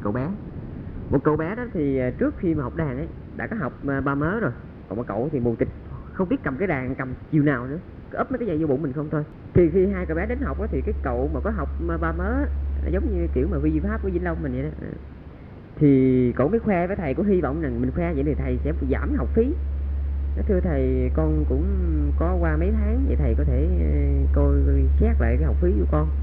cậu bé. Một cậu bé đó thì trước khi mà học đàn ấy đã có học ba mớ rồi, còn một cậu thì mù tịt, không biết cầm cái đàn cầm chiều nào nữa, cứ ấp mấy cái dây vô bụng mình không thôi. Thì khi hai cậu bé đến học đó, thì cái cậu mà có học ba mớ giống như kiểu mà vi pháp của Vĩnh Long mình vậy đó, thì cậu mới khoe với thầy, có hy vọng rằng mình khoe vậy thì thầy sẽ giảm học phí. Nói thưa thầy, con cũng có qua mấy tháng, vậy thầy có thể coi xét lại cái học phí của con.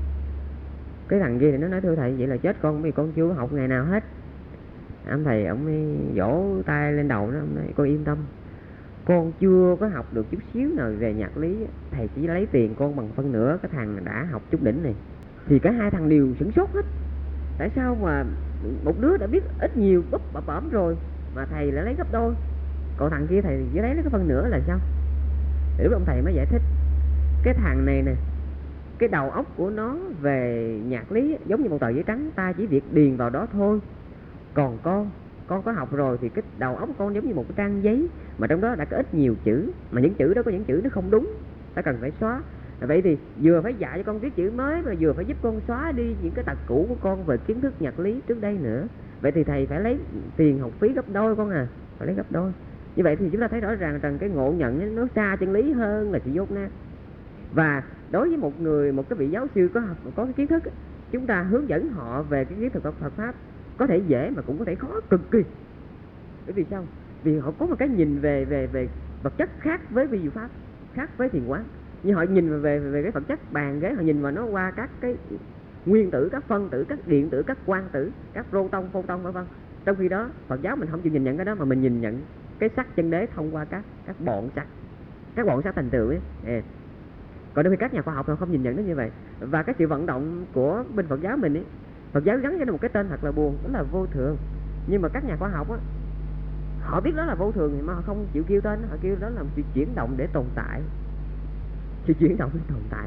Cái thằng kia thì nó nói thưa thầy, vậy là chết con, vì con chưa có học ngày nào hết. Ông thầy ông mới vỗ tay lên đầu nó, ông nói con yên tâm, con chưa có học được chút xíu nào về nhạc lý, thầy chỉ lấy tiền con bằng phân nửa cái thằng đã học chút đỉnh này. Thì cả hai thằng đều sửng sốt hết. Tại sao mà một đứa đã biết ít nhiều búp bẩm rồi mà thầy lại lấy gấp đôi, còn thằng kia thầy chỉ lấy cái phân nửa là sao? Thì lúc ông thầy mới giải thích, cái thằng này nè, cái đầu óc của nó về nhạc lý giống như một tờ giấy trắng, ta chỉ việc điền vào đó thôi. Còn con có học rồi thì cái đầu óc con giống như một cái trang giấy mà trong đó đã có ít nhiều chữ, mà những chữ đó có những chữ nó không đúng, ta cần phải xóa. Vậy thì vừa phải dạy cho con viết chữ mới, mà vừa phải giúp con xóa đi những cái tật cũ của con về kiến thức nhạc lý trước đây nữa. Vậy thì thầy phải lấy tiền học phí gấp đôi con à, phải lấy gấp đôi. Như vậy thì chúng ta thấy rõ ràng rằng cái ngộ nhận ấy, nó xa chân lý hơn là sự dốt nát. Và đối với một cái vị giáo sư có cái kiến thức, chúng ta hướng dẫn họ về cái kiến thức Phật pháp có thể dễ mà cũng có thể khó cực kỳ. Bởi vì sao? Vì họ có một cái nhìn về vật chất khác với vi diệu pháp, khác với thiền quán. Như họ nhìn về cái vật chất bàn ghế, họ nhìn vào nó qua các cái nguyên tử, các phân tử, các điện tử, các quang tử, các proton, photon vân vân. Trong khi đó Phật giáo mình không chịu nhìn nhận cái đó, mà mình nhìn nhận cái sắc chân đế thông qua các bọn sắc, các bọn sắc thành tựu ấy. Còn đôi khi các nhà khoa học họ không nhìn nhận nó như vậy. Và cái sự vận động của bên Phật giáo mình ấy, Phật giáo gắn cho nó một cái tên thật là buồn, đó là vô thường. Nhưng mà các nhà khoa học á, họ biết đó là vô thường mà họ không chịu kêu tên, họ kêu đó là một sự chuyển động để tồn tại. Sự chuyển động để tồn tại.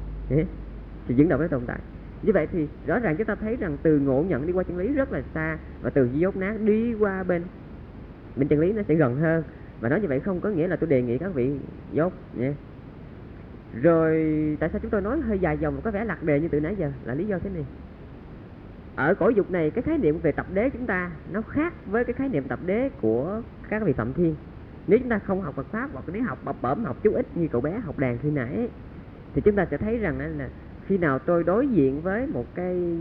Sự chuyển động để tồn tại. Như vậy thì rõ ràng chúng ta thấy rằng từ ngộ nhận đi qua chân lý rất là xa, và từ dốt nát đi qua bên chân lý nó sẽ gần hơn. Và nói như vậy không có nghĩa là tôi đề nghị các vị dốt nhé. Rồi tại sao chúng tôi nói hơi dài dòng, có vẻ lạc đề như từ nãy giờ, là lý do thế này. Ở cõi dục này, cái khái niệm về tập đế chúng ta nó khác với cái khái niệm tập đế của các vị Phạm Thiên. Nếu chúng ta không học Phật pháp, hoặc nếu học bập bợm, học chút ít như cậu bé học đàn khi nãy, thì chúng ta sẽ thấy rằng là khi nào tôi đối diện với một cái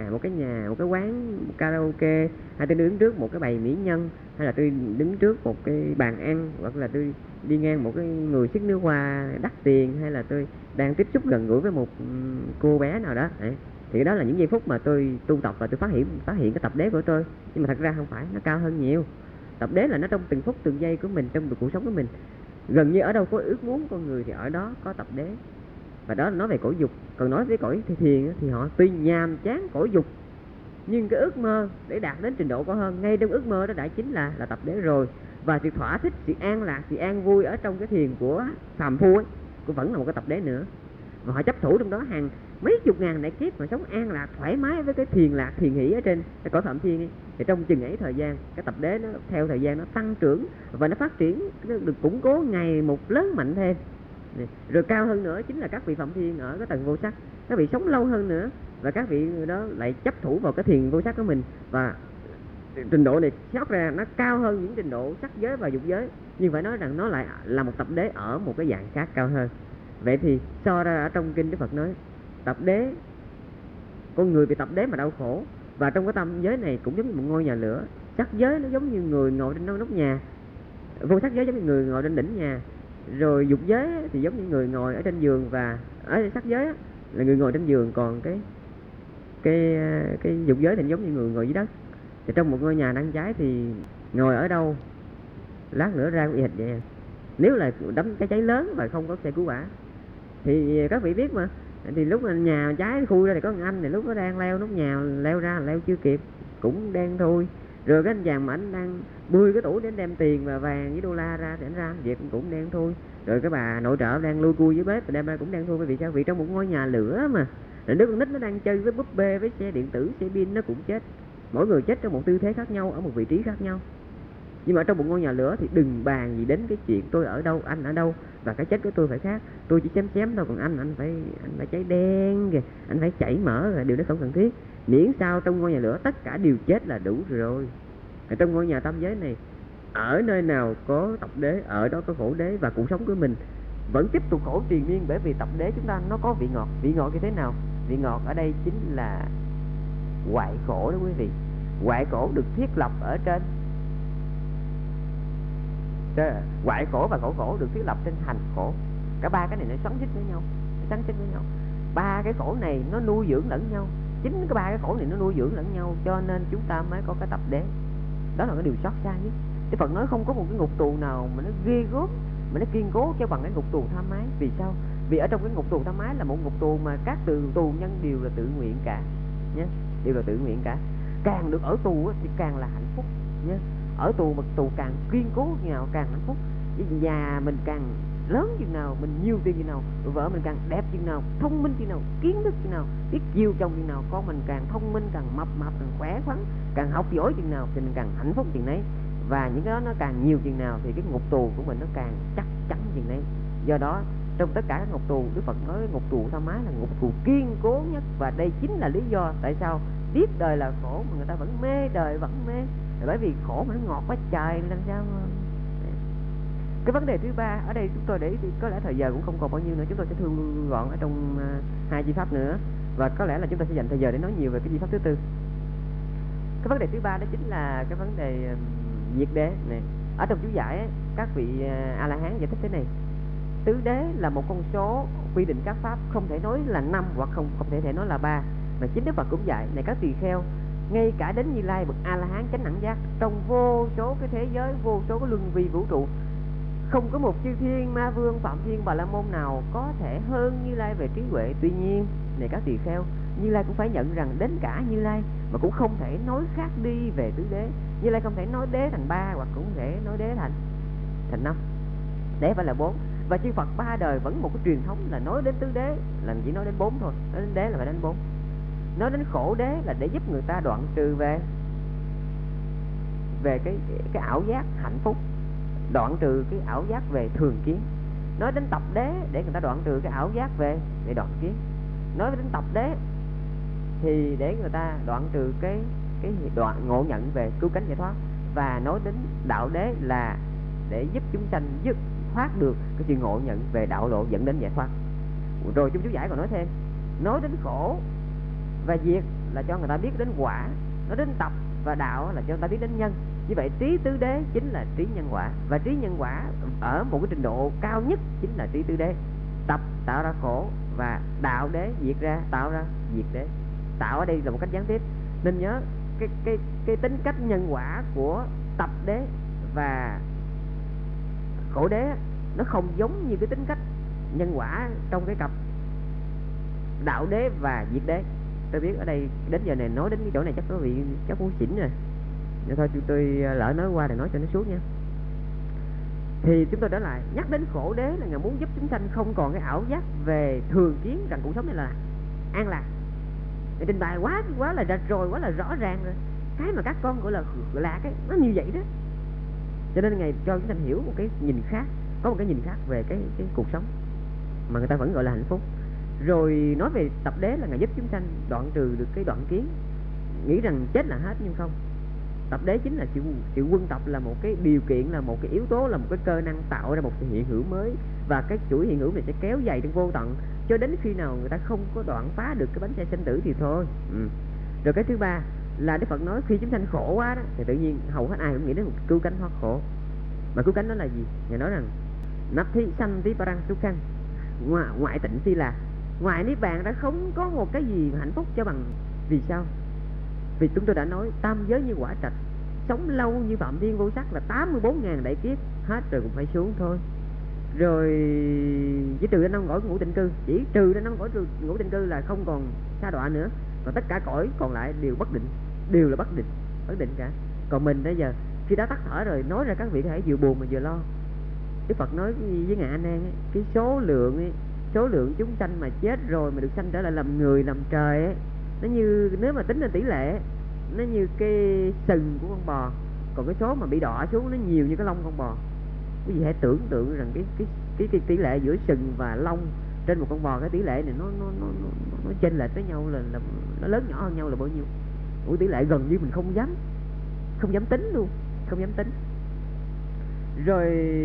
quán karaoke, hay tôi đứng trước một cái bầy mỹ nhân, hay là tôi đứng trước một cái bàn ăn, hoặc là tôi đi ngang một cái người xiết nước hoa đắt tiền, hay là tôi đang tiếp xúc gần gũi với một cô bé nào đó, thì đó là những giây phút mà tôi tu tập và tôi phát hiện cái tập đế của tôi. Nhưng mà thật ra không phải, nó cao hơn nhiều. Tập đế là nó trong từng phút từng giây của mình, trong cuộc sống của mình. Gần như ở đâu có ước muốn con người thì ở đó có tập đế. Và đó là nói về cõi dục. Còn nói về cõi thiền thì họ tuy nhàm chán cõi dục, nhưng cái ước mơ để đạt đến trình độ cao hơn, ngay trong ước mơ đó đã chính là tập đế rồi. Và sự thỏa thích, sự an lạc, sự an vui ở trong cái thiền của phàm phu ấy cũng vẫn là một cái tập đế nữa. Và họ chấp thủ trong đó hàng mấy chục ngàn đại kiếp mà sống an lạc thoải mái với cái thiền lạc, thiền hỷ ở trên cái cõi phạm thiên ấy. Thì trong chừng ấy thời gian, cái tập đế nó theo thời gian nó tăng trưởng và nó phát triển, nó được củng cố ngày một lớn mạnh thêm. Rồi cao hơn nữa chính là các vị phạm thiên ở cái tầng vô sắc, các vị sống lâu hơn nữa, và các vị đó lại chấp thủ vào cái thiền vô sắc của mình, và trình độ này xét ra nó cao hơn những trình độ sắc giới và dục giới, nhưng phải nói rằng nó lại là một tập đế ở một cái dạng khác cao hơn. Vậy thì so ra ở trong kinh Đức Phật nói tập đế, con người bị tập đế mà đau khổ. Và trong cái tâm giới này cũng giống như một ngôi nhà lửa. Sắc giới nó giống như người ngồi trên nóc nhà, vô sắc giới giống như người ngồi trên đỉnh nhà. Rồi dục giới thì giống như người ngồi ở trên giường, và ở sắc giới là người ngồi trên giường, còn cái dục giới thì giống như người ngồi dưới đất. Thì trong một ngôi nhà đang cháy thì ngồi ở đâu lát nữa ra y hệt vậy. Nếu là đám cái cháy lớn và không có xe cứu hỏa thì các vị biết mà, thì lúc mà nhà cháy khui ra thì có một anh này lúc nó đang leo nóc nhà, leo ra leo chưa kịp cũng đen thui. Rồi cái anh chàng mà anh đang bươi cái tủ để đem tiền và vàng với đô la ra để anh ra việc cũng đen thui. Rồi cái bà nội trợ đang lui cui dưới bếp và đem ra cũng đen thui. Bởi vì sao? Vì trong một ngôi nhà lửa mà, rồi đứa con nít nó đang chơi với búp bê, với xe điện tử, xe pin, nó cũng chết. Mỗi người chết trong một tư thế khác nhau, ở một vị trí khác nhau. Nhưng mà ở trong một ngôi nhà lửa thì đừng bàn gì đến cái chuyện tôi ở đâu, anh ở đâu, và cái chết của tôi phải khác. Tôi chỉ chém thôi, còn anh phải cháy đen kìa, anh phải chảy mỡ rồi, điều đó không cần thiết. Miễn sao trong ngôi nhà lửa tất cả đều chết là đủ rồi. Ở trong ngôi nhà tam giới này, ở nơi nào có tập đế, ở đó có khổ đế, và cuộc sống của mình vẫn tiếp tục khổ triền miên, bởi vì tập đế chúng ta nó có vị ngọt. Vị ngọt như thế nào? Vị ngọt ở đây chính là hoại khổ đó quý vị. Hoại khổ được thiết lập ở trên hoại khổ và khổ khổ được thiết lập trên hành khổ. Cả ba cái này nó xoắn xích với nhau, ba cái khổ này nó nuôi dưỡng lẫn nhau. Chính cái ba cái khổ này nó nuôi dưỡng lẫn nhau, cho nên chúng ta mới có cái tập đế. Đó là cái điều xót xa nhất. Đức Phật nói không có một cái ngục tù nào mà nó ghê gớm, mà nó kiên cố cho bằng cái ngục tù tham ái. Vì sao? Vì ở trong cái ngục tù tham ái là một ngục tù mà các tù nhân đều là tự nguyện cả nhé, đều là tự nguyện cả. Càng được ở tù thì càng là hạnh phúc nhé. Ở tù mà tù càng kiên cố chừng nào càng hạnh phúc. Nhà mình càng lớn chừng nào, mình nhiều tiền chừng nào, vợ mình càng đẹp chừng nào, thông minh chừng nào, kiến thức chừng nào, biết chiều chồng chừng nào, con mình càng thông minh, càng mập càng khỏe khoắn, càng học giỏi chừng nào thì mình càng hạnh phúc chừng đấy. Và những cái đó nó càng nhiều chừng nào thì cái ngục tù của mình nó càng chắc chắn chừng đấy. Do đó trong tất cả các ngục tù, Đức Phật nói ngục tù tham ái là ngục tù kiên cố nhất. Và đây chính là lý do tại sao biết đời là khổ mà người ta vẫn mê đời, vẫn mê. Bởi vì khổ mà nó ngọt quá trời làm sao mà. Cái vấn đề thứ ba ở đây chúng tôi để thì có lẽ thời giờ cũng không còn bao nhiêu nữa, chúng tôi sẽ thu gọn ở trong hai chi pháp nữa, và có lẽ là chúng ta sẽ dành thời giờ để nói nhiều về cái chi pháp thứ tư. Cái vấn đề thứ ba đó chính là cái vấn đề diệt đế này. Ở trong chú giải ấy, các vị A La Hán giải thích thế này: tứ đế là một con số quy định các pháp không thể nói là 5 hoặc không thể nói là 3, mà chính Đức Phật cũng dạy này các tỳ kheo, ngay cả đến Như Lai bậc A La Hán chánh đẳng giác, trong vô số cái thế giới, vô số cái luân vi vũ trụ, không có một chư thiên, ma vương, phạm thiên, bà la môn nào có thể hơn Như Lai về trí huệ. Tuy nhiên này các tỳ kheo, Như Lai cũng phải nhận rằng đến cả Như Lai mà cũng không thể nói khác đi về tứ đế. Như Lai không thể nói đế thành 3 hoặc cũng thể nói đế thành 5. Đế phải là 4. Và chư Phật ba đời vẫn một cái truyền thống là nói đến tứ đế là chỉ nói đến 4 thôi. Nói đến đế là phải đến 4. Nói đến khổ đế là để giúp người ta đoạn trừ về cái ảo giác hạnh phúc, đoạn trừ cái ảo giác về thường kiến. Nói đến tập đế để người ta đoạn trừ cái ảo giác về đoạn kiến. Nói đến tập đế thì để người ta đoạn trừ cái đoạn ngộ nhận về cứu cánh giải thoát. Và nói đến đạo đế là để giúp chúng sanh dứt thoát được cái sự ngộ nhận về đạo lộ dẫn đến giải thoát. Rồi chúng chú giải còn nói thêm, nói đến khổ và diệt là cho người ta biết đến quả, nói đến tập và đạo là cho người ta biết đến nhân. Như vậy trí tứ đế chính là trí nhân quả, và trí nhân quả ở một cái trình độ cao nhất chính là trí tứ đế. Tập tạo ra khổ và đạo đế diệt ra tạo ra diệt đế. Tạo ở đây là một cách gián tiếp, nên nhớ cái tính cách nhân quả của tập đế và khổ đế nó không giống như cái tính cách nhân quả trong cái cặp đạo đế và diệt đế. Tôi biết ở đây đến giờ này nói đến cái chỗ này chắc có vị chắc muốn xỉn rồi, nên thôi tôi lỡ nói qua để nói cho nó suốt nha. Thì chúng tôi trở lại nhắc đến khổ đế là Ngài muốn giúp chúng sanh không còn cái ảo giác về thường kiến rằng cuộc sống này là an lạc. Ngài trình bày quá là rạch rồi, quá là rõ ràng rồi. Cái mà các con gọi là lạc ấy, nó như vậy đó. Cho nên Ngài cho chúng sanh hiểu một cái nhìn khác, có một cái nhìn khác về cái cuộc sống mà người ta vẫn gọi là hạnh phúc. Rồi nói về tập đế là Ngài giúp chúng sanh đoạn trừ được cái đoạn kiến, nghĩ rằng chết là hết, nhưng không. Tập đế chính là sự quân tập, là một cái điều kiện, là một cái yếu tố, là một cái cơ năng tạo ra một sự hiện hữu mới. Và cái chuỗi hiện hữu này sẽ kéo dài trong vô tận cho đến khi nào người ta không có đoạn phá được cái bánh xe sinh tử thì thôi. Rồi cái thứ ba là Đức Phật nói khi chúng sanh khổ quá đó thì tự nhiên hầu hết ai cũng nghĩ đến một cứu cánh thoát khổ. Mà cứu cánh đó là gì? Ngài nói rằng Natti Santi Parang Sukhan, ngoại tịnh si là ngoài niết bàn đã không có một cái gì hạnh phúc cho bằng. Vì sao? Vì chúng tôi đã nói tam giới như quả trạch, sống lâu như phạm thiên vô sắc là 84.000 đại kiếp, hết rồi cũng phải xuống thôi. Rồi chỉ trừ ra năm cõi ngũ tịnh cư, chỉ trừ ra năm cõi ngũ tịnh cư là không còn sa đọa nữa, còn tất cả cõi còn lại đều bất định, đều là bất định cả. Còn mình bây giờ khi đã tắt thở rồi, nói ra các vị có thể vừa buồn mà vừa lo. Đức Phật nói với Ngài A Nan ấy, cái số lượng chúng sanh mà chết rồi mà được sanh trở lại làm người làm trời ấy, nó như nếu mà tính là tỷ lệ, nó như cái sừng của con bò. còn cái số mà bị đọa xuống nó nhiều như cái lông con bò. Quý vị hãy tưởng tượng rằng cái tỷ lệ giữa sừng và lông trên một con bò, cái tỷ lệ này nó chênh lệch với nhau là nó lớn nhỏ hơn nhau là bao nhiêu. Tỷ lệ gần như mình không dám tính luôn, không dám tính. Rồi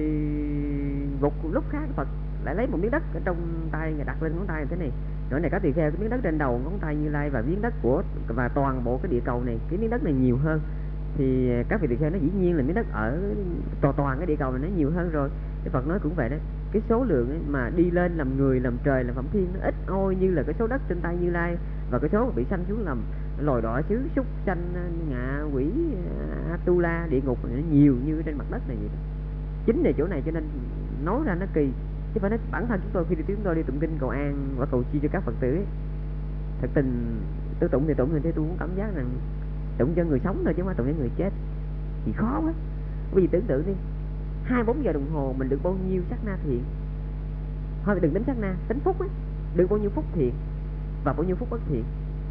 một lúc khác Phật lại lấy một miếng đất ở trong tay và đặt lên ngón tay thế này. Rồi này có tỳ kheo, cái miếng đất trên đầu ngón tay Như Lai và miếng đất và toàn bộ cái địa cầu này, cái miếng đất này nhiều hơn. Thì các vị tỳ kheo nó dĩ nhiên là miếng đất ở toàn cái địa cầu này nó nhiều hơn rồi. Cái Phật nói cũng vậy đó, cái số lượng ấy mà đi lên làm người, làm trời, làm phẩm thiên nó ít ôi như là cái số đất trên tay Như Lai, và cái số mà bị sanh xuống làm loài đọa xứ, súc sanh, ngạ quỷ, Atula, địa ngục nó nhiều như trên mặt đất này vậy. Chính là chỗ này cho nên nói ra nó kỳ, chứ phải nói bản thân chúng tôi khi chúng tôi đi tụng kinh cầu an và cầu chi cho các Phật tử ấy, thật tình tôi tụng thì tụng, thì tôi cũng cảm giác rằng tụng cho người sống thôi chứ không phải tụng cho người chết, thì khó quá. Bởi vì tưởng tượng đi, 24 giờ đồng hồ mình được bao nhiêu sát na thiện, thôi đừng tính sát na, tính phút ấy, được bao nhiêu phút thiện và bao nhiêu phút bất thiện,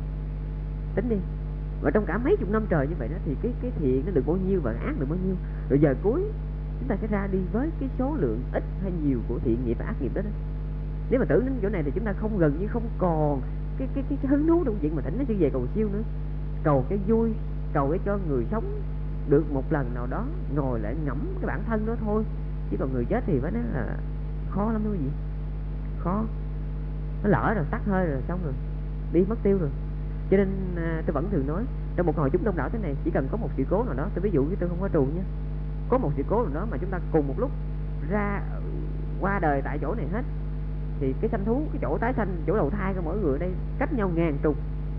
tính đi. Và trong cả mấy chục năm trời như vậy đó thì cái thiện nó được bao nhiêu và ác được bao nhiêu, rồi giờ cuối chúng ta sẽ ra đi với cái số lượng ít hay nhiều của thiện nghiệp và ác nghiệp đó. Nếu mà tưởng đến chỗ này thì chúng ta không, gần như không còn cái hứng thú trong chuyện mà thỉnh nó chưa về cầu siêu nữa. Cầu cái vui, cầu cái cho người sống được một lần nào đó ngồi lại ngẫm cái bản thân đó thôi, chứ còn người chết thì phải nói là khó lắm, đúng không gì khó, nó lỡ rồi, tắt hơi rồi, xong rồi, đi mất tiêu rồi. Cho nên tôi vẫn thường nói trong một hội chúng đông đảo thế này, chỉ cần có một sự cố nào đó, tôi ví dụ với tôi không có trù nhé, có một sự cố nào đó mà chúng ta cùng một lúc ra qua đời tại chỗ này hết, thì cái sanh thú, cái chỗ tái sanh, chỗ đầu thai của mỗi người ở đây cách nhau ngàn trùng.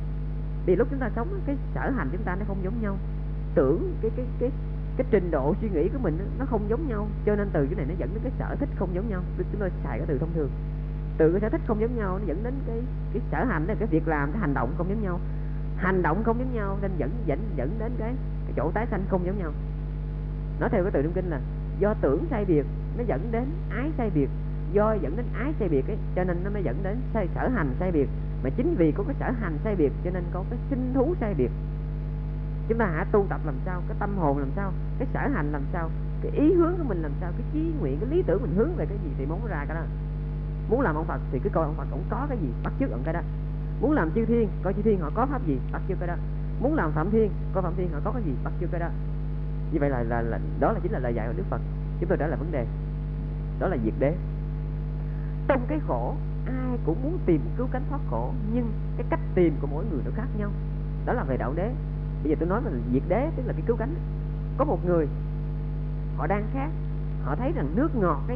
Vì lúc chúng ta sống, cái sở hành chúng ta nó không giống nhau, tưởng cái trình độ suy nghĩ của mình nó không giống nhau, cho nên từ cái này nó dẫn đến cái sở thích không giống nhau. Chúng tôi xài cái từ thông thường, từ cái sở thích không giống nhau nó dẫn đến cái sở hành, cái việc làm, cái hành động không giống nhau, hành động không giống nhau nên dẫn đến cái chỗ tái sanh không giống nhau. Nói theo cái từ trong kinh là do tưởng sai biệt nó dẫn đến ái sai biệt, do dẫn đến ái sai biệt ấy, cho nên nó mới dẫn đến sở hành sai biệt. Mà chính vì có cái sở hành sai biệt cho nên có cái sinh thú sai biệt. Chúng ta hãy tu tập làm sao, cái tâm hồn làm sao, cái sở hành làm sao, cái ý hướng của mình làm sao, cái chí nguyện, cái lý tưởng mình hướng về cái gì thì muốn ra cái đó. Muốn làm ông Phật thì cứ coi ông Phật cũng có cái gì, bắt chước ông cái đó. Muốn làm chư thiên, coi chư thiên họ có pháp gì, bắt chước cái đó. Muốn làm phạm thiên, coi phạm thiên họ có cái gì, bắt chước cái đó. Như vậy là đó là chính là lời dạy của Đức Phật. Chúng tôi trả lời vấn đề, đó là diệt đế. Trong cái khổ ai cũng muốn tìm cứu cánh thoát khổ, nhưng cái cách tìm của mỗi người nó khác nhau. Đó là về đạo đế. Bây giờ tôi nói là diệt đế, tức là cái cứu cánh. Có một người họ đang khát, họ thấy rằng nước ngọt ấy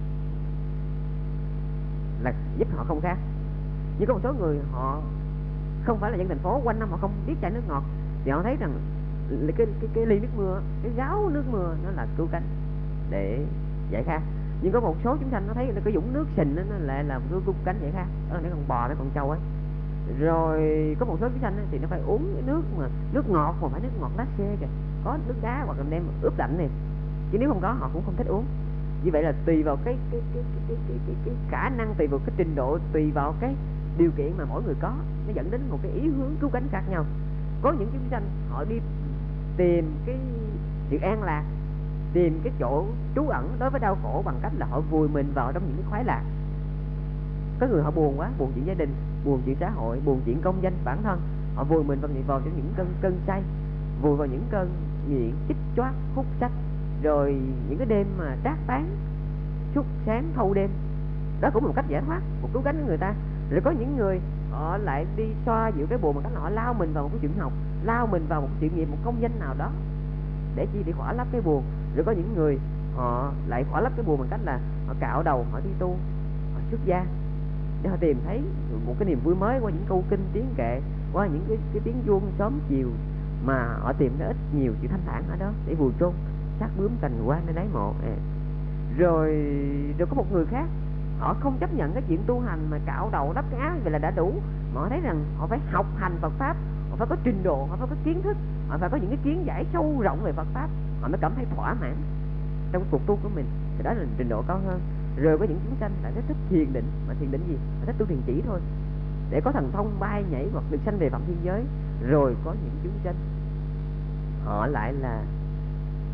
là giúp họ không khát. Nhưng có một số người họ không phải là dân thành phố, quanh năm họ không biết chai nước ngọt, thì họ thấy rằng cái ly nước mưa, cái gáo nước mưa nó là cứu cánh để giải khát. Nhưng có một số chúng sanh nó thấy là cái dũng nước sình nó lại là cứu cánh giải khát, đó là mấy con bò, mấy con trâu ấy. Rồi có một số chúng sanh thì nó phải uống cái nước mà nước ngọt, mà phải nước ngọt lá xê kìa, có nước đá hoặc là đem ướp lạnh này, chứ nếu không có họ cũng không thích uống. Như vậy là tùy vào cái khả năng, tùy vào cái trình độ, tùy vào cái điều kiện mà mỗi người có, nó dẫn đến một cái ý hướng cứu cánh khác nhau. Có những chúng sanh họ đi tìm cái sự an lạc, tìm cái chỗ trú ẩn đối với đau khổ bằng cách là họ vùi mình vào trong những cái khoái lạc. Có người họ buồn quá, buồn chuyện gia đình, buồn chuyện xã hội, buồn chuyện công danh bản thân, họ vùi mình vào trong những cơn say, vùi vào những cơn nghiện, chích choát, hút sách, rồi những cái đêm mà trác tán suốt sáng thâu đêm. Đó cũng là một cách giải thoát, một cứu cánh của người ta. Rồi có những người họ lại đi xoa dịu cái buồn bằng cách là họ lao mình vào một cái chuyện học, lao mình vào một cái sự nghiệp, một công danh nào đó để chi, để khỏa lấp cái buồn. Rồi có những người họ lại khỏa lấp cái buồn bằng cách là họ cạo đầu, họ đi tu, họ xuất gia để họ tìm thấy một cái niềm vui mới qua những câu kinh tiếng kệ, qua những cái tiếng chuông sớm chiều, mà họ tìm thấy ít nhiều sự thanh thản ở đó để vùi chôn sát bướm cành hoa nơi đáy mộ. Rồi có một người khác họ không chấp nhận cái chuyện tu hành mà cạo đầu đắp cái áo vậy là đã đủ, mà họ thấy rằng họ phải học hành Phật pháp, họ phải có trình độ, họ phải có kiến thức, họ phải có những cái kiến giải sâu rộng về Phật pháp, họ mới cảm thấy thỏa mãn trong cái cuộc tu của mình, thì đó là trình độ cao hơn. Rồi có những chúng sanh lại thích thiền định, mà thiền định gì? Họ thích tu thiền chỉ thôi, để có thần thông bay nhảy hoặc được sanh về phạm thiên giới. Rồi có những chúng sanh họ lại là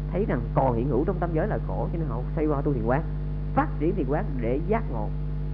thấy rằng còn hiện hữu trong tâm giới là khổ, cho nên họ xoay qua tu thiền quán, phát triển thiền quán để giác ngộ,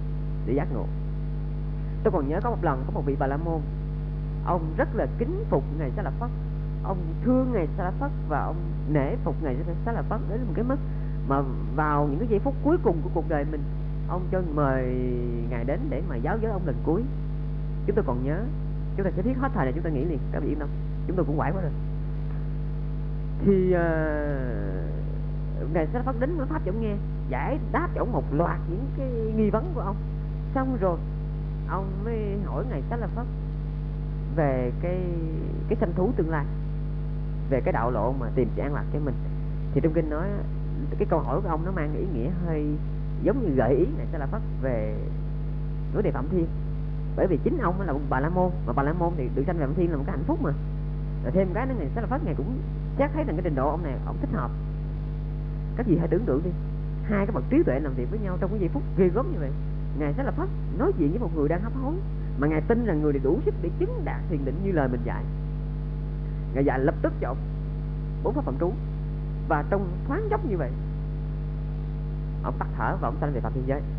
Tôi còn nhớ có một lần có một vị Bà La Môn, ông rất là kính phục ngài Xá Lợi Phất, ông thương ngài Xá Lợi Phất và ông nể phục ngài Xá Lợi Phất đến một cái mức mà vào những cái giây phút cuối cùng của cuộc đời mình, ông cho mời ngài đến để mà giáo giới ông lần cuối. Chúng tôi còn nhớ, chúng ta sẽ thiết hết thời này chúng ta nghĩ liền, các vị yên tâm, chúng tôi cũng quải quá rồi. Thì ngài Xá Lợi Phất đến nói pháp cho ông nghe, giải đáp cho ông một loạt những cái nghi vấn của ông. Xong rồi ông mới hỏi ngài Xá Lợi Phất về cái sanh thú tương lai, về cái đạo lộ mà tìm sự an lạc cho mình. Thì trong kinh nói cái câu hỏi của ông nó mang ý nghĩa hơi giống như gợi ý ngài Xá Lợi Phất về vấn đề Phạm Thiên. Bởi vì chính ông là một Bà La Môn, mà Bà La Môn thì được sanh về Phạm Thiên là một cái hạnh phúc mà. Rồi thêm cái nữa, ngài Xá Lợi Phất ngài cũng xét thấy rằng cái trình độ ông này ông thích hợp. Các vị hãy tưởng tượng đi, hai cái bậc trí tuệ làm việc với nhau trong cái giây phút ghê gớm như vậy. Ngài Xá Lợi Phất nói chuyện với một người đang hấp hối, mà ngài tin rằng người này đủ sức để chứng đạt thiền định như lời mình dạy. Ngài dạy lập tức cho ông 4 pháp phạm trú, và trong thoáng chốc như vậy ông tắt thở và ông sanh về Phạm Thiên giới.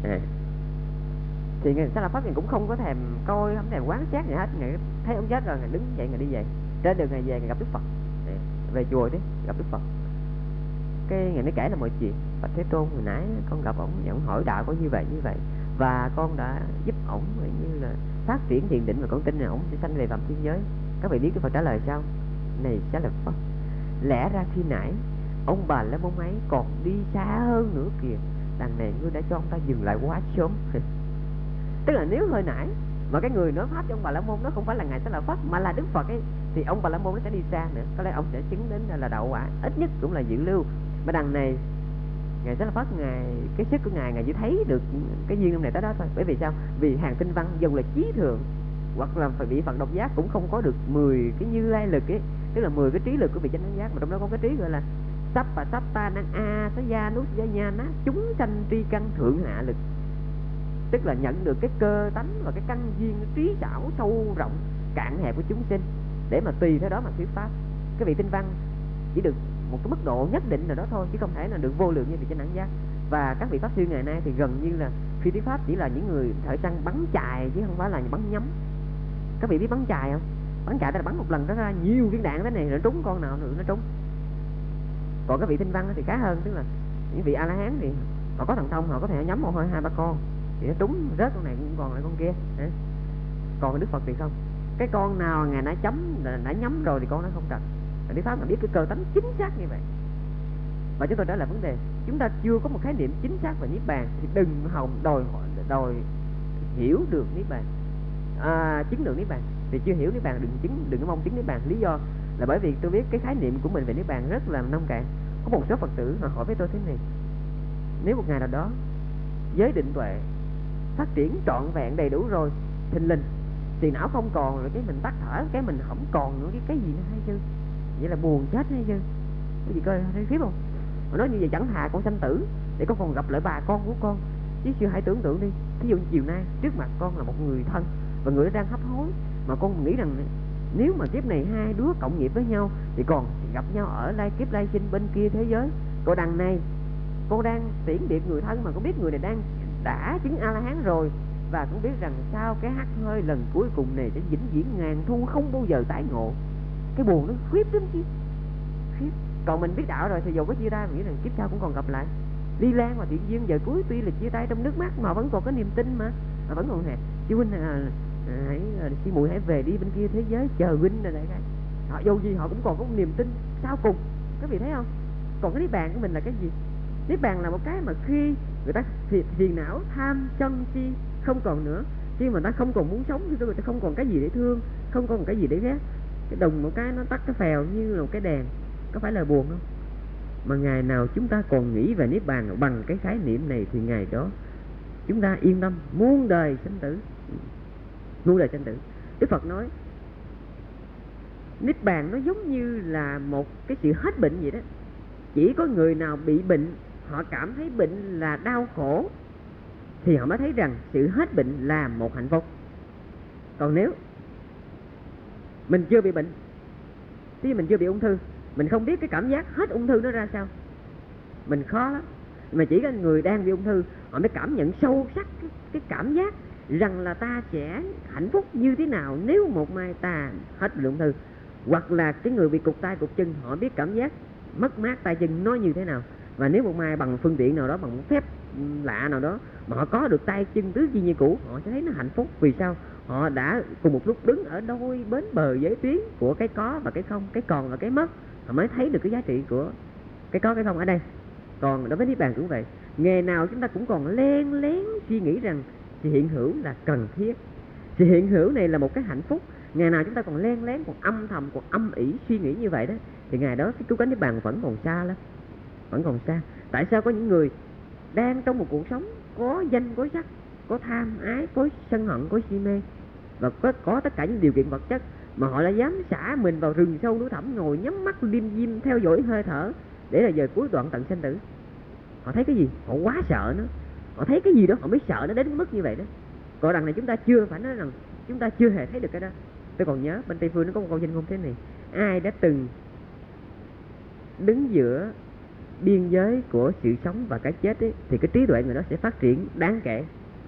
Thì ngài Xá Lợi Phất cũng không có thèm coi, không thèm quán xét gì hết. Ngài thấy ông chết rồi, ngài đứng dậy, ngài đi về. Trên đường ngài về, ngài gặp Đức Phật. Về chùa đấy, gặp Đức Phật. Cái ngài mới kể là mọi chuyện. Bạch Thế Tôn, hồi nãy con gặp ổng, ổng hỏi đạo có như vậy, và con đã giúp ổng như là phát triển thiền định, và con tin là ổng sẽ sanh về Phạm Thiên giới. Các vị biết Đức Phật trả lời sao? Này Xá Lợi Phất, lẽ ra khi nãy ông Bà La Môn ấy còn đi xa hơn nữa kìa, đằng này ngươi đã cho ông ta dừng lại quá sớm. Tức là nếu hồi nãy mà cái người nói pháp cho ông Bà La Môn nó không phải là ngài Xá Lợi Phất mà là Đức Phật ấy, thì ông Bà La Môn nó sẽ đi xa nữa, có lẽ ông sẽ chứng đến là đạo quả, ít nhất cũng là dự lưu. Mà đằng này ngài Xá Lợi Phất, cái sức của ngài chỉ thấy được cái duyên này tới đó thôi. Bởi vì sao? Vì hàng tinh văn dù là trí thượng hoặc là phải bị Phật độc giác cũng không có được 10 cái Như Lai lực ấy, tức là 10 cái trí lực của vị chánh đẳng giác, mà trong đó có cái trí gọi là sắp và sắp ta năng a sa gia nút gia nha ná chúng sanh tri căn thượng hạ lực, tức là nhận được cái cơ tánh và cái căn duyên trí xảo sâu rộng cạn hẹp của chúng sinh để mà tùy theo đó mà thuyết pháp. Cái vị tinh văn chỉ được một cái mức độ nhất định nào đó thôi, chứ không thể là được vô lượng như vị chánh đẳng giác. Và các vị pháp sư ngày nay thì gần như là khi thuyết pháp chỉ là những người thợ săn bắn chài chứ không phải là bắn nhắm. Các vị biết bắn chài không? Bắn chài ta là bắn một lần nó ra nhiều viên đạn thế này, rồi trúng con nào nữa nó trúng. Còn các vị tinh văn thì khá hơn, tức là những vị A La Hán thì họ có thần thông, họ có thể nhắm một hơi 2-3 con thì nó trúng, rớt con này cũng còn lại con kia. Còn Đức Phật thì không, cái con nào ngài đã chấm đã nhắm rồi thì con nó không trật. Đức Pháp mà biết cái cơ tánh chính xác như vậy. Và chúng tôi trả lời vấn đề, chúng ta chưa có một khái niệm chính xác về niết bàn thì đừng hòng đòi hiểu được niết bàn, chứng được niết bàn. Thì chưa hiểu niết bàn đừng có mong chứng niết bàn. Lý do là bởi vì tôi biết cái khái niệm của mình về niết bàn rất là nông cạn. Có một số Phật tử họ hỏi với tôi thế này: nếu một ngày nào đó giới định tuệ phát triển trọn vẹn đầy đủ rồi, thình lình thì não không còn rồi, cái mình tắt thở, cái mình không còn nữa, cái gì nữa hay chứ? Vậy là buồn chết hay chứ? Cái gì coi thấy khiếp không? Mà nói như vậy chẳng thà con sanh tử để con còn gặp lại bà con của con. Chứ chưa hãy tưởng tượng đi, thí dụ chiều nay trước mặt con là một người thân và người đang hấp hối, mà con nghĩ rằng nếu mà kiếp này hai đứa cộng nghiệp với nhau thì còn gặp nhau ở kiếp lai sinh bên kia thế giới. Còn đằng này con đang tiễn biệt người thân mà con biết người này đã chứng A La Hán rồi, và cũng biết rằng sau cái hắt hơi lần cuối cùng này sẽ vĩnh viễn ngàn thu không bao giờ tái ngộ. Cái buồn nó khiếp lắm chứ, khiếp. Còn mình biết đạo rồi thì dù có chia tay mình nghĩ rằng kiếp sau cũng còn gặp lại. Ly Lan và Thiện Duyên giờ cuối tuy là chia tay trong nước mắt mà vẫn còn có niềm tin mà vẫn còn nè. Chứ huynh hãy sư muội hãy về đi bên kia thế giới chờ huynh này đại cái. Họ dù gì họ cũng còn có một niềm tin sau cùng. Các vị thấy không? Còn cái niết bàn của mình là cái gì? Niết bàn là một cái mà khi người ta phiền não tham sân si không còn nữa, khi mà ta không còn muốn sống, khi người ta không còn cái gì để thương, không còn cái gì để ghét, cái đùng một cái nó tắt cái phèo như là một cái đèn. Có phải là buồn không? Mà ngày nào chúng ta còn nghĩ về niết bàn bằng cái khái niệm này thì ngày đó chúng ta yên tâm muôn đời sanh tử. Muôn đời sanh tử. Đức Phật nói niết bàn nó giống như là một cái sự hết bệnh vậy đó. Chỉ có người nào bị bệnh, họ cảm thấy bệnh là đau khổ thì họ mới thấy rằng sự hết bệnh là một hạnh phúc. Còn nếu mình chưa bị bệnh, thì mình chưa bị ung thư, Mình không biết cái cảm giác hết ung thư nó ra sao, mình khó lắm. Mà chỉ có người đang bị ung thư họ mới cảm nhận sâu sắc cái cảm giác rằng là ta sẽ hạnh phúc như thế nào nếu một mai ta hết bị ung thư. Hoặc là cái người bị cụt tay cụt chân, họ biết cảm giác mất mát tay chân nó như thế nào. Và nếu một mai bằng phương tiện nào đó, bằng một phép lạ nào đó mà họ có được tay chân tứ chi như cũ, họ sẽ thấy nó hạnh phúc. Vì sao? Họ đã cùng một lúc đứng ở đôi bến bờ giới tuyến của cái có và cái không, cái còn và cái mất. Họ mới thấy được cái giá trị của cái có cái không ở đây. Còn đối với Niết Bàn cũng vậy. Ngày nào chúng ta cũng còn len lén suy nghĩ rằng sự hiện hữu là cần thiết. Sự hiện hữu này là một cái hạnh phúc. Ngày nào chúng ta còn len lén, còn âm thầm, còn âm ỉ suy nghĩ như vậy đó, thì ngày đó cái cứu cánh Niết Bàn vẫn còn xa lắm. Vẫn còn xa. Tại sao có những người đang trong một cuộc sống có danh, có sắc, có tham ái, có sân hận, có si mê, và có tất cả những điều kiện vật chất, mà họ đã dám xả mình vào rừng sâu núi thẳm, ngồi nhắm mắt liêm diêm theo dõi hơi thở để là giờ cuối đoạn tận sanh tử? Họ thấy cái gì? Họ quá sợ nó. Họ thấy cái gì đó họ mới sợ nó đến mức như vậy đó. Còn đằng này chúng ta chưa, phải nói rằng chúng ta chưa hề thấy được cái đó. Tôi còn nhớ bên Tây Phương nó có một câu danh ngôn thế này: ai đã từng đứng giữa biên giới của sự sống và cái chết ấy, thì cái trí tuệ người đó sẽ phát triển đáng kể.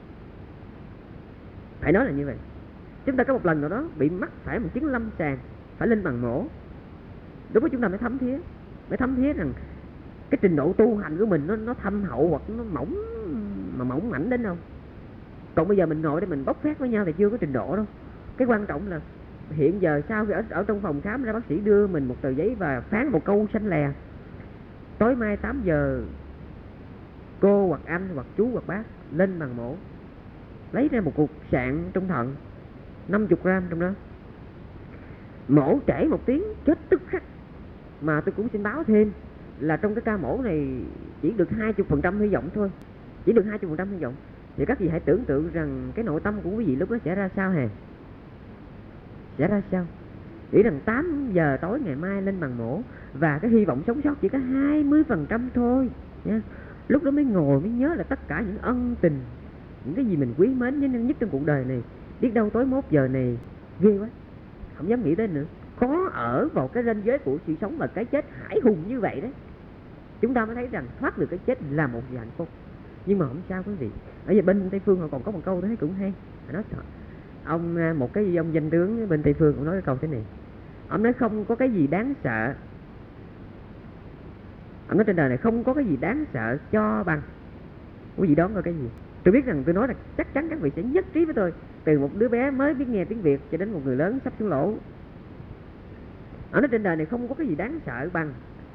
Phải nói là như vậy. Chúng ta có một lần nào đó bị mắc phải một chứng lâm sàng, phải lên bằng mổ, lúc đó chúng ta mới thấm thía rằng cái trình độ tu hành của mình nó thâm hậu hoặc nó mỏng mảnh đến đâu. Còn bây giờ mình ngồi đây mình bốc phét với nhau thì chưa có trình độ đâu. Cái quan trọng là hiện giờ sau khi ở trong phòng khám ra, bác sĩ đưa mình một tờ giấy và phán một câu xanh lè: tối mai 8 giờ cô hoặc anh hoặc chú hoặc bác lên bằng mổ, lấy ra một cục sạn trong thận 50 gram trong đó. Mổ trễ 1 tiếng chết tức khắc. Mà tôi cũng xin báo thêm là trong cái ca mổ này chỉ được 20% hy vọng thôi. Chỉ được 20% hy vọng. Thì các vị hãy tưởng tượng rằng cái nội tâm của quý vị lúc đó sẽ ra sao hề? Sẽ ra sao? Nghĩ rằng 8 giờ tối ngày mai lên bằng mổ, và cái hy vọng sống sót chỉ có 20% thôi nha. Lúc đó mới ngồi mới nhớ là tất cả những ân tình, những cái gì mình quý mến nhất trong cuộc đời này, biết đâu tối 1 giờ này ghê quá, không dám nghĩ đến nữa. Có ở vào cái ranh giới của sự sống và cái chết hải hùng như vậy đấy, chúng ta mới thấy rằng thoát được cái chết là một sự hạnh phúc. Nhưng mà không sao quý vị. Ở giờ bên Tây Phương họ còn có một câu thế cũng hay. Họ nói ông danh tướng bên Tây Phương cũng nói cái câu thế này. Ông nói không có cái gì đáng sợ. Ông nói trên đời này không có cái gì đáng sợ cho bằng. Quý vị đoán coi cái gì? Tôi biết rằng tôi nói là chắc chắn các vị sẽ nhất trí với tôi. Từ một đứa bé mới biết nghe tiếng Việt cho đến một người lớn sắp xuống lỗ. Ông nói trên đời này không có cái gì đáng sợ bằng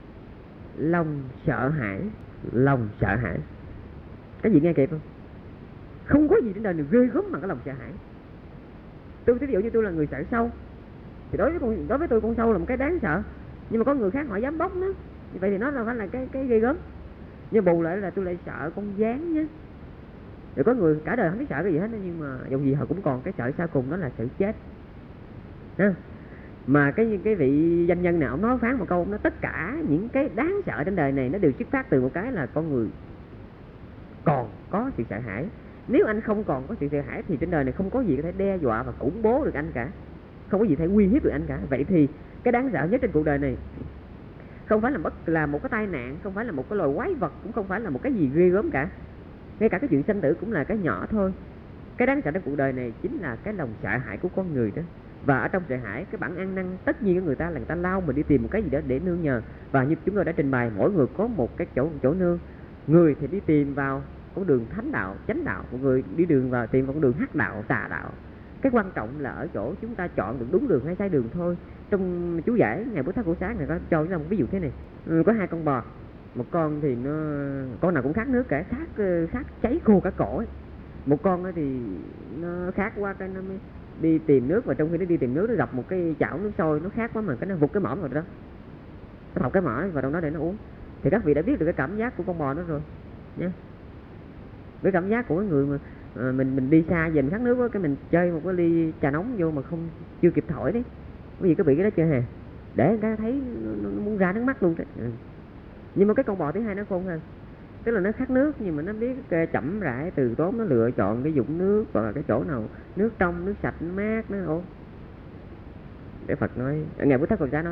lòng sợ hãi. Lòng sợ hãi. Cái gì nghe kịp không? Không có gì trên đời này ghê gớm bằng cái lòng sợ hãi. Tôi ví dụ như tôi là người sợ sâu, thì đối với tôi con sâu là một cái đáng sợ. Nhưng mà có người khác họ dám bóc nó, như vậy thì nó là phải là cái ghê gớm. Nhưng bù lại là tôi lại sợ con gián nhá. Rồi có người cả đời không biết sợ cái gì hết, nhưng mà dù gì họ cũng còn cái sợ sau cùng, đó là sự chết. Ha? Mà cái vị danh nhân nào ông nói phán một câu, nó tất cả những cái đáng sợ trên đời này nó đều xuất phát từ một cái là con người còn có sự sợ hãi. Nếu anh không còn có sự sợ hãi thì trên đời này không có gì có thể đe dọa và khủng bố được anh cả, không có gì thể uy hiếp được anh cả. Vậy thì cái đáng sợ nhất trên cuộc đời này không phải là một cái tai nạn, không phải là một cái loài quái vật, cũng không phải là một cái gì ghê gớm cả. Ngay cả cái chuyện sanh tử cũng là cái nhỏ thôi. Cái đáng sợ trên cuộc đời này chính là cái lòng sợ hãi của con người đó. Và ở trong sợ hãi, cái bản ăn năn tất nhiên của người ta là người ta lao mình đi tìm một cái gì đó để nương nhờ. Và như chúng tôi đã trình bày, mỗi người có một cái chỗ nương. Người thì đi tìm vào con đường thánh đạo, chánh đạo, một người đi đường vào tìm vào con đường hắc đạo, tà đạo. Cái quan trọng là ở chỗ chúng ta chọn được đúng đường hay sai đường thôi. Trong chú giải ngày Bố Thác Cổ Sáng này có cho chúng ta một ví dụ thế này. Có 2 con bò, một con thì con nào cũng khát nước cả, khát cháy khô cả cổ ấy. Một con thì nó khát quá cái nó mới đi tìm nước, và trong khi nó đi tìm nước nó gặp một cái chảo nước sôi, nó khát quá mà cái nó vụt cái mỏm vào đó, nó thọc cái mỏ vào trong đó để nó uống. Thì các vị đã biết được cái cảm giác của con bò đó rồi nha. Cái cảm giác của cái người mà mình đi xa về mình khát nước đó, cái mình chơi một cái ly trà nóng vô mà chưa kịp thổi đấy, cái gì các vị cái đó chơi hề, để người ta thấy nó muốn ra nước mắt luôn đấy. Nhưng mà cái con bò thứ hai nó khôn hơn, tức là nó khát nước nhưng mà nó biết chậm rãi từ tốn, nó lựa chọn cái vũng nước hoặc là cái chỗ nào nước trong, nước sạch, nước mát, nó để Phật nói, ngày Bố Thác Phật Giá nói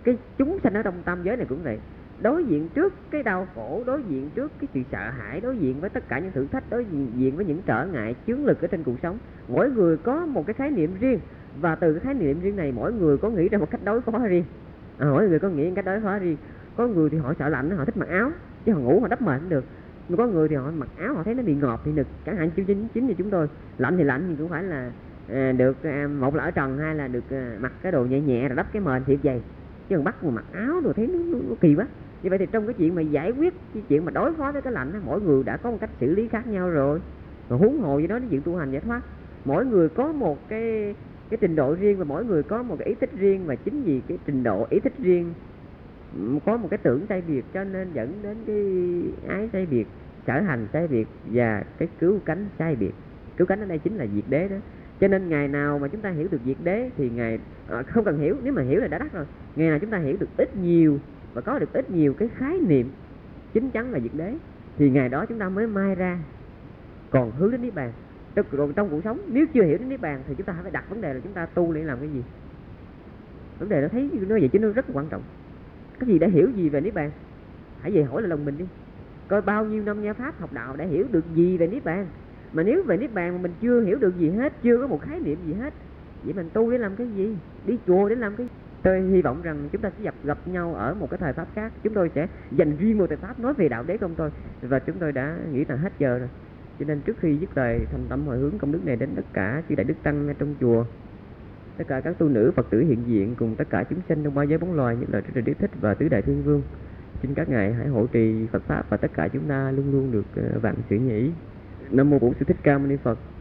cái chúng sanh ở trong tam giới này cũng vậy. Đối diện trước cái đau khổ, đối diện trước cái sự sợ hãi, đối diện với tất cả những thử thách, đối diện với những trở ngại chướng lực ở trên cuộc sống, mỗi người có một cái khái niệm riêng, và từ cái khái niệm riêng này mỗi người có nghĩ ra một cách đối phó riêng. Mỗi người có nghĩ một cách đối phó riêng. Có người thì họ sợ lạnh, họ thích mặc áo, chứ họ ngủ họ đắp mền không được. Nhưng có người thì họ mặc áo họ thấy nó bị ngọt thì nực, chẳng hạn chương trình chính như chúng tôi, lạnh thì lạnh nhưng cũng phải là được một là ở trần, hai là được mặc cái đồ nhẹ nhẹ rồi đắp cái mền thiệt dày, chứ còn bắt mà mặc áo rồi thấy nó kỳ quá. Như vậy thì trong cái chuyện mà giải quyết cái chuyện mà đối phó với cái lạnh đó, mỗi người đã có một cách xử lý khác nhau rồi. Rồi huống hồ với đó cái chuyện tu hành giải thoát, mỗi người có một cái trình độ riêng, và mỗi người có một cái ý thích riêng, và chính vì cái trình độ ý thích riêng có một cái tưởng sai biệt cho nên dẫn đến cái ái sai biệt, sở hành sai biệt và cái cứu cánh sai biệt. Cứu cánh ở đây chính là diệt đế đó. Cho nên ngày nào mà chúng ta hiểu được diệt đế thì ngày không cần hiểu, nếu mà hiểu là đã đắc rồi. Ngày nào chúng ta hiểu được ít nhiều và có được ít nhiều cái khái niệm chính chắn là diệt đế thì ngày đó chúng ta mới mai ra còn hướng đến niết bàn. Trong cuộc sống nếu chưa hiểu đến niết bàn thì chúng ta phải đặt vấn đề là chúng ta tu để làm cái gì. Vấn đề nó thấy nó vậy chứ nó rất quan trọng. Cái gì đã hiểu gì về niết bàn? Hãy về hỏi lại lòng mình đi. Coi bao nhiêu năm nghe pháp học đạo đã hiểu được gì về niết bàn. Mà nếu về niết bàn mà mình chưa hiểu được gì hết, chưa có một khái niệm gì hết, vậy mình tu để làm cái gì? Đi chùa để làm cái gì? Tôi hy vọng rằng chúng ta sẽ gặp nhau ở một cái thời pháp khác. Chúng tôi sẽ dành riêng một thời pháp nói về đạo đế công thôi. Và chúng tôi đã nghĩ là hết giờ rồi. Cho nên trước khi dứt lời thành tâm hồi hướng công đức này đến tất cả chư đại đức tăng trong chùa, tất cả các tu nữ Phật tử hiện diện cùng tất cả chúng sinh trong ba giới bốn loài, những lời Đức Đức Thích và tứ đại thiên vương, xin các ngài hãy hộ trì Phật pháp và tất cả chúng ta luôn luôn được vạn sự nhĩ. Nam mô Bổn Sư Thích Ca Mâu Ni Phật.